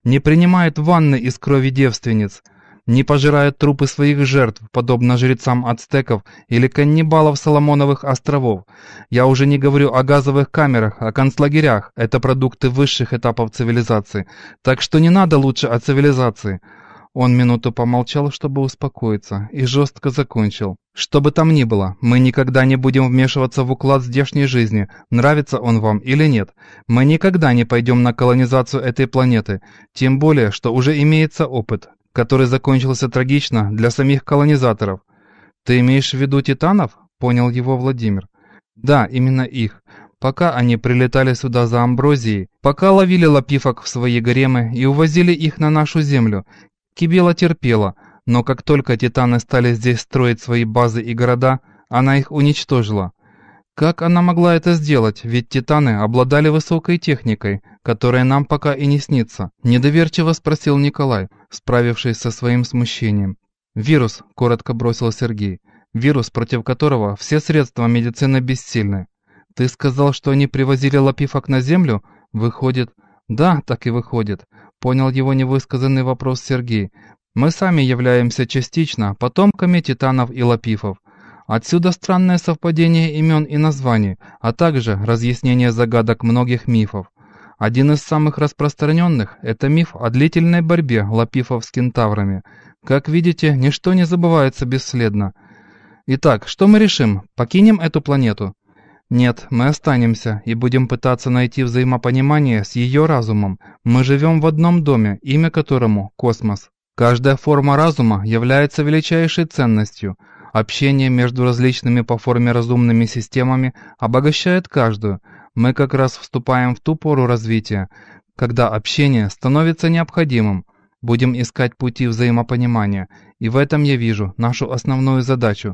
не принимает ванны из крови девственниц, не пожирает трупы своих жертв, подобно жрецам ацтеков или каннибалов Соломоновых островов. Я уже не говорю о газовых камерах, о концлагерях. Это продукты высших этапов цивилизации. Так что не надо лучше о цивилизации. Он минуту помолчал, чтобы успокоиться, и жестко закончил. Что бы там ни было, мы никогда не будем вмешиваться в уклад здешней жизни, нравится он вам или нет. Мы никогда не пойдем на колонизацию этой планеты, тем более, что уже имеется опыт, который закончился трагично для самих колонизаторов. Ты имеешь в виду титанов? Понял его Владимир. Да, именно их. Пока они прилетали сюда за амброзией, пока ловили лапифок в свои гаремы и увозили их на нашу землю, Кибела терпела, но как только титаны стали здесь строить свои базы и города, она их уничтожила. Как она могла это сделать, ведь титаны обладали высокой техникой, которая нам пока и не снится? Недоверчиво спросил Николай, справившись со своим смущением. «Вирус», — коротко бросил Сергей, — «вирус, против которого все средства медицины бессильны. Ты сказал, что они привозили лапифок на Землю? Выходит...» «Да, так и выходит», — понял его невысказанный вопрос Сергей. «Мы сами являемся частично потомками титанов и лапифов. Отсюда странное совпадение имен и названий, а также разъяснение загадок многих мифов. Один из самых распространенных – это миф о длительной борьбе лапифов с кентаврами. Как видите, ничто не забывается бесследно. Итак, что мы решим? Покинем эту планету? Нет, мы останемся и будем пытаться найти взаимопонимание с ее разумом. Мы живем в одном доме, имя которому – космос. Каждая форма разума является величайшей ценностью. Общение между различными по форме разумными системами обогащает каждую. Мы как раз вступаем в ту пору развития, когда общение становится необходимым. Будем искать пути взаимопонимания, и в этом я вижу нашу основную задачу.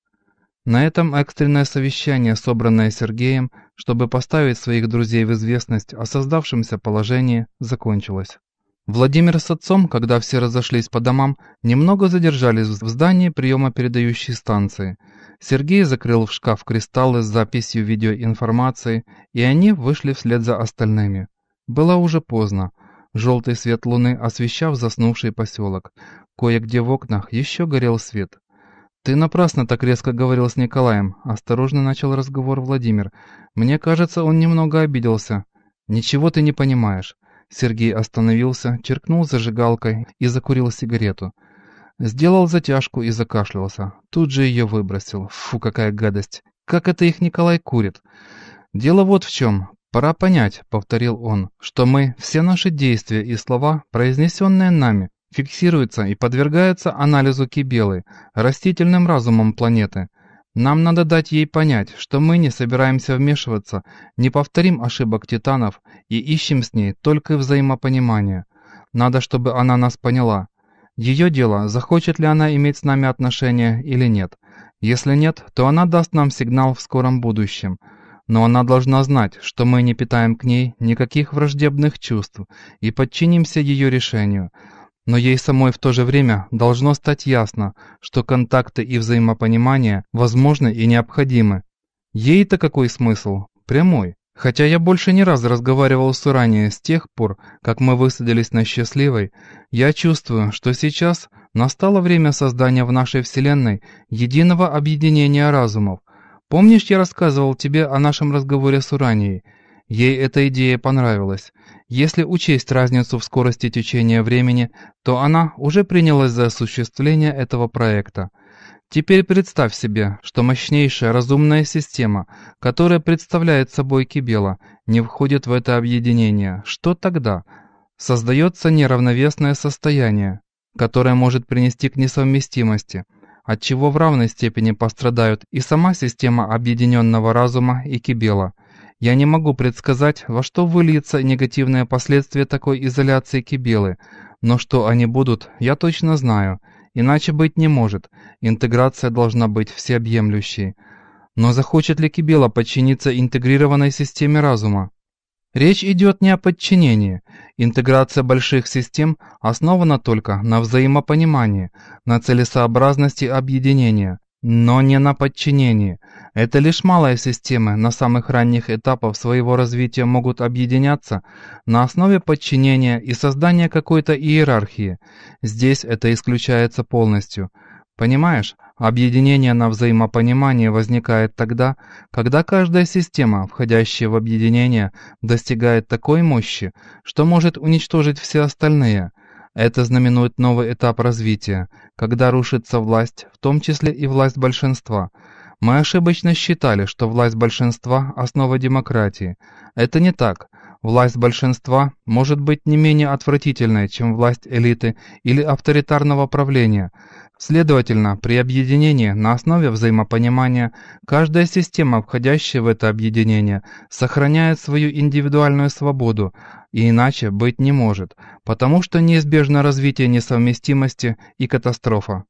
На этом экстренное совещание, собранное Сергеем, чтобы поставить своих друзей в известность о создавшемся положении, закончилось. Владимир с отцом, когда все разошлись по домам, немного задержались в здании приема передающей станции. Сергей закрыл в шкаф кристаллы с записью видеоинформации, и они вышли вслед за остальными. Было уже поздно. Желтый свет луны освещал заснувший поселок. Кое-где в окнах еще горел свет. «Ты напрасно так резко говорил с Николаем», – осторожно начал разговор Владимир. «Мне кажется, он немного обиделся». «Ничего ты не понимаешь». Сергей остановился, черкнул зажигалкой и закурил сигарету. Сделал затяжку и закашлялся. Тут же ее выбросил. Фу, какая гадость. Как это их Николай курит? «Дело вот в чем. Пора понять», — повторил он, — «что мы, все наши действия и слова, произнесенные нами, фиксируются и подвергаются анализу Кибелы, растительным разумом планеты. Нам надо дать ей понять, что мы не собираемся вмешиваться, не повторим ошибок титанов и ищем с ней только взаимопонимание. Надо, чтобы она нас поняла. Ее дело, захочет ли она иметь с нами отношения или нет. Если нет, то она даст нам сигнал в скором будущем. Но она должна знать, что мы не питаем к ней никаких враждебных чувств и подчинимся ее решению. Но ей самой в то же время должно стать ясно, что контакты и взаимопонимание возможны и необходимы. Ей-то какой смысл? Прямой. Хотя я больше не раз разговаривал с Уранией с тех пор, как мы высадились на Счастливой, я чувствую, что сейчас настало время создания в нашей Вселенной единого объединения разумов. Помнишь, я рассказывал тебе о нашем разговоре с Уранией? Ей эта идея понравилась. Если учесть разницу в скорости течения времени, то она уже принялась за осуществление этого проекта. Теперь представь себе, что мощнейшая разумная система, которая представляет собой Кибела, не входит в это объединение. Что тогда? Создается неравновесное состояние, которое может привести к несовместимости, от чего в равной степени пострадают и сама система объединенного разума и Кибела. Я не могу предсказать, во что выльются негативные последствия такой изоляции Кибелы, но что они будут, я точно знаю. Иначе быть не может, интеграция должна быть всеобъемлющей. Но захочет ли Кибела подчиниться интегрированной системе разума? Речь идет не о подчинении. Интеграция больших систем основана только на взаимопонимании, на целесообразности объединения. Но не на подчинении. Это лишь малые системы на самых ранних этапах своего развития могут объединяться на основе подчинения и создания какой-то иерархии. Здесь это исключается полностью. Понимаешь, объединение на взаимопонимание возникает тогда, когда каждая система, входящая в объединение, достигает такой мощи, что может уничтожить все остальные. Это знаменует новый этап развития, когда рушится власть, в том числе и власть большинства. Мы ошибочно считали, что власть большинства – основа демократии. Это не так. Власть большинства может быть не менее отвратительной, чем власть элиты или авторитарного правления. Следовательно, при объединении на основе взаимопонимания каждая система, входящая в это объединение, сохраняет свою индивидуальную свободу, и иначе быть не может, потому что неизбежно развитие несовместимости и катастрофа.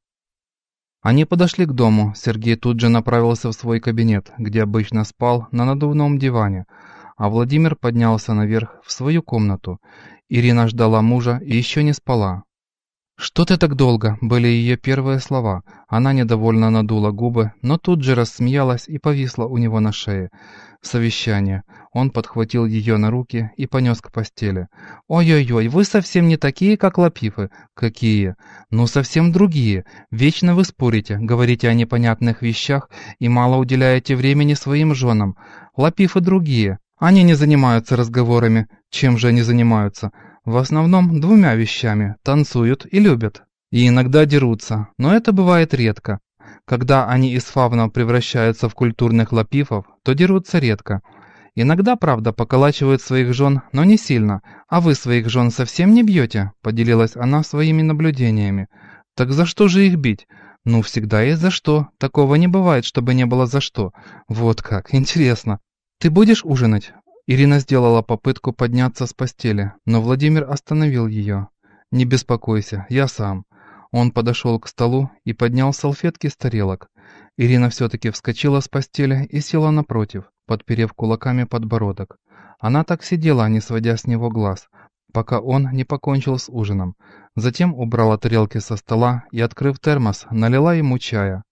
Они подошли к дому, Сергей тут же направился в свой кабинет, где обычно спал на надувном диване, а Владимир поднялся наверх в свою комнату. Ирина ждала мужа и еще не спала. «Что ты так долго?» – были ее первые слова. Она недовольно надула губы, но тут же рассмеялась и повисла у него на шее. Совещание. Он подхватил ее на руки и понес к постели. «Ой-ой-ой, вы совсем не такие, как Лапифы». «Какие?» «Ну, совсем другие. Вечно вы спорите, говорите о непонятных вещах и мало уделяете времени своим женам. Лапифы другие. Они не занимаются разговорами. Чем же они занимаются?» В основном двумя вещами – танцуют и любят. И иногда дерутся, но это бывает редко. Когда они из фавнов превращаются в культурных лапифов, то дерутся редко. Иногда, правда, поколачивают своих жен, но не сильно. А вы своих жен совсем не бьете? Поделилась она своими наблюдениями. Так за что же их бить? Ну, всегда есть за что. Такого не бывает, чтобы не было за что. Вот как, интересно. Ты будешь ужинать? Ирина сделала попытку подняться с постели, но Владимир остановил ее. «Не беспокойся, я сам». Он подошел к столу и поднял салфетки с тарелок. Ирина все-таки вскочила с постели и села напротив, подперев кулаками подбородок. Она так сидела, не сводя с него глаз, пока он не покончил с ужином. Затем убрала тарелки со стола и, открыв термос, налила ему чая.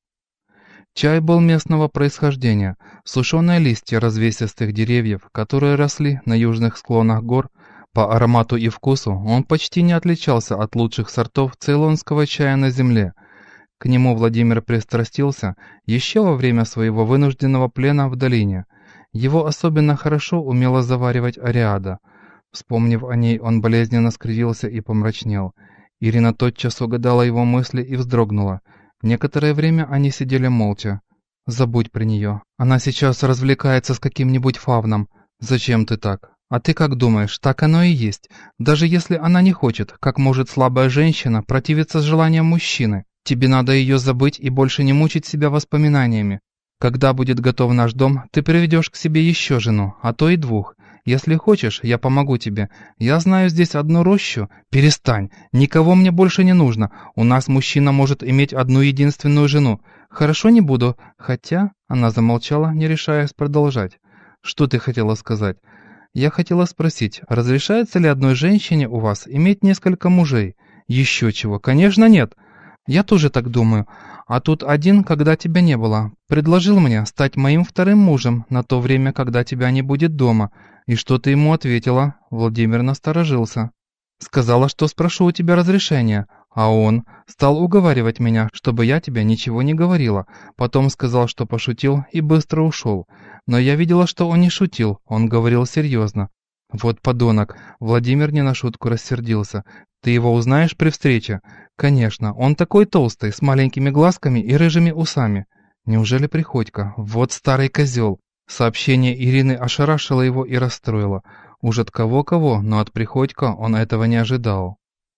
Чай был местного происхождения, сушеные листья развесистых деревьев, которые росли на южных склонах гор. По аромату и вкусу он почти не отличался от лучших сортов цейлонского чая на земле. К нему Владимир пристрастился еще во время своего вынужденного плена в долине. Его особенно хорошо умела заваривать Ариада. Вспомнив о ней, он болезненно скривился и помрачнел. Ирина тотчас угадала его мысли и вздрогнула. Некоторое время они сидели молча. «Забудь про нее. Она сейчас развлекается с каким-нибудь фавном. Зачем ты так? А ты как думаешь, так оно и есть. Даже если она не хочет, как может слабая женщина противиться желаниям мужчины? Тебе надо ее забыть и больше не мучить себя воспоминаниями. Когда будет готов наш дом, ты приведешь к себе еще жену, а то и двух. Если хочешь, я помогу тебе. Я знаю здесь одну рощу. Перестань. Никого мне больше не нужно. У нас мужчина может иметь одну единственную жену. Хорошо, не буду. Хотя...» Она замолчала, не решаясь продолжать. «Что ты хотела сказать?» «Я хотела спросить, разрешается ли одной женщине у вас иметь несколько мужей?» «Еще чего? Конечно, нет». «Я тоже так думаю. А тут один, когда тебя не было, предложил мне стать моим вторым мужем на то время, когда тебя не будет дома. И что ты ему ответила?» Владимир насторожился. «Сказала, что спрошу у тебя разрешения. А он стал уговаривать меня, чтобы я тебе ничего не говорила. Потом сказал, что пошутил и быстро ушел. Но я видела, что он не шутил, он говорил серьезно. Вот подонок». Владимир не на шутку рассердился. «Ты его узнаешь при встрече?» «Конечно, он такой толстый, с маленькими глазками и рыжими усами». «Неужели Приходько? Вот старый козел». Сообщение Ирины ошарашило его и расстроило. Уж от кого-кого, но от Приходько он этого не ожидал.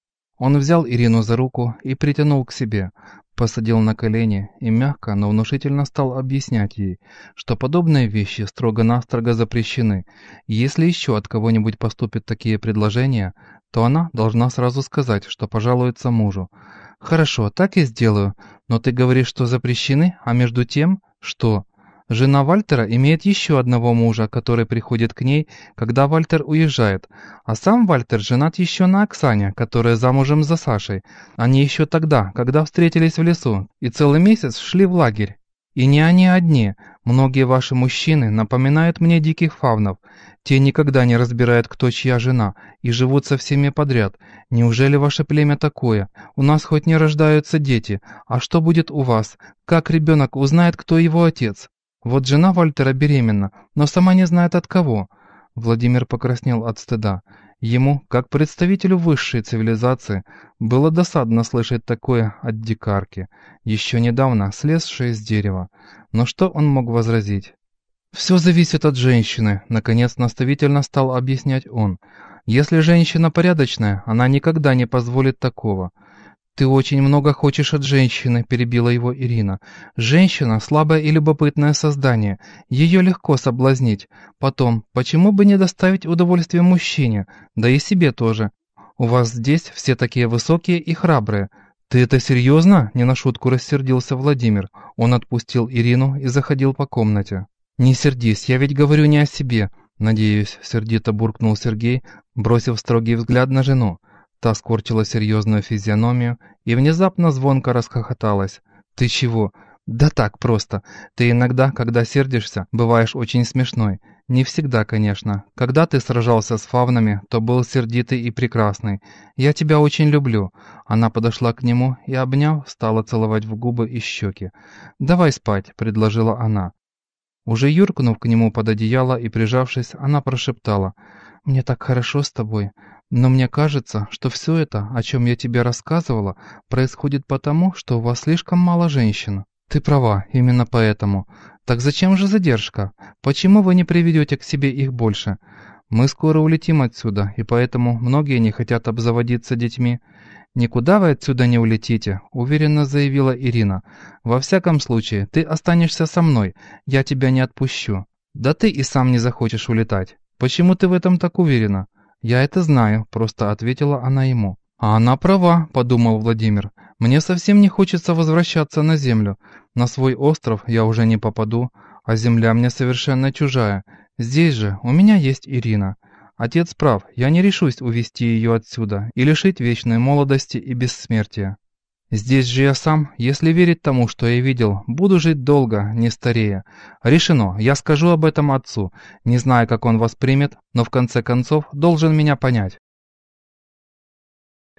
Он взял Ирину за руку и притянул к себе, посадил на колени и мягко, но внушительно стал объяснять ей, что подобные вещи строго-настрого запрещены, и если еще от кого-нибудь поступят такие предложения, то она должна сразу сказать, что пожалуется мужу. «Хорошо, так и сделаю, но ты говоришь, что запрещены, а между тем, что...» Жена Вальтера имеет еще одного мужа, который приходит к ней, когда Вальтер уезжает. А сам Вальтер женат еще на Оксане, которая замужем за Сашей. Они еще тогда, когда встретились в лесу, и целый месяц шли в лагерь. И не они одни. Многие ваши мужчины напоминают мне диких фавнов. Те никогда не разбирают, кто чья жена, и живут со всеми подряд. Неужели ваше племя такое? У нас хоть не рождаются дети. А что будет у вас? Как ребенок узнает, кто его отец? Вот жена Вальтера беременна, но сама не знает от кого». Владимир покраснел от стыда. Ему, как представителю высшей цивилизации, было досадно слышать такое от дикарки, еще недавно слезшей с дерева. Но что он мог возразить? «Все зависит от женщины», — наконец наставительно стал объяснять он. «Если женщина порядочная, она никогда не позволит такого». «Ты очень много хочешь от женщины», — перебила его Ирина. «Женщина — слабое и любопытное создание. Ее легко соблазнить. Потом, почему бы не доставить удовольствие мужчине? Да и себе тоже. У вас здесь все такие высокие и храбрые». «Ты это серьезно?» — не на шутку рассердился Владимир. Он отпустил Ирину и заходил по комнате. «Не сердись, я ведь говорю не о себе», — надеюсь, сердито буркнул Сергей, бросив строгий взгляд на жену. Та скорчила серьезную физиономию и внезапно звонко расхохоталась. «Ты чего?» «Да так просто. Ты иногда, когда сердишься, бываешь очень смешной. Не всегда, конечно. Когда ты сражался с фавнами, то был сердитый и прекрасный. Я тебя очень люблю». Она подошла к нему и, обняв, стала целовать в губы и щеки. «Давай спать», — предложила она. Уже юркнув к нему под одеяло и прижавшись, она прошептала: «Мне так хорошо с тобой. Но мне кажется, что все это, о чем я тебе рассказывала, происходит потому, что у вас слишком мало женщин». «Ты права, именно поэтому. Так зачем же задержка? Почему вы не приведете к себе их больше? Мы скоро улетим отсюда, и поэтому многие не хотят обзаводиться детьми». «Никуда вы отсюда не улетите», — уверенно заявила Ирина. «Во всяком случае, ты останешься со мной, я тебя не отпущу». «Да ты и сам не захочешь улетать. Почему ты в этом так уверена?» «Я это знаю», — просто ответила она ему. «А она права», — подумал Владимир. «Мне совсем не хочется возвращаться на землю. На свой остров я уже не попаду, а земля мне совершенно чужая. Здесь же у меня есть Ирина. Отец прав, я не решусь увести ее отсюда и лишить вечной молодости и бессмертия. Здесь же я сам, если верить тому, что я видел, буду жить долго, не старея. Решено, я скажу об этом отцу, не знаю, как он воспримет, но в конце концов должен меня понять».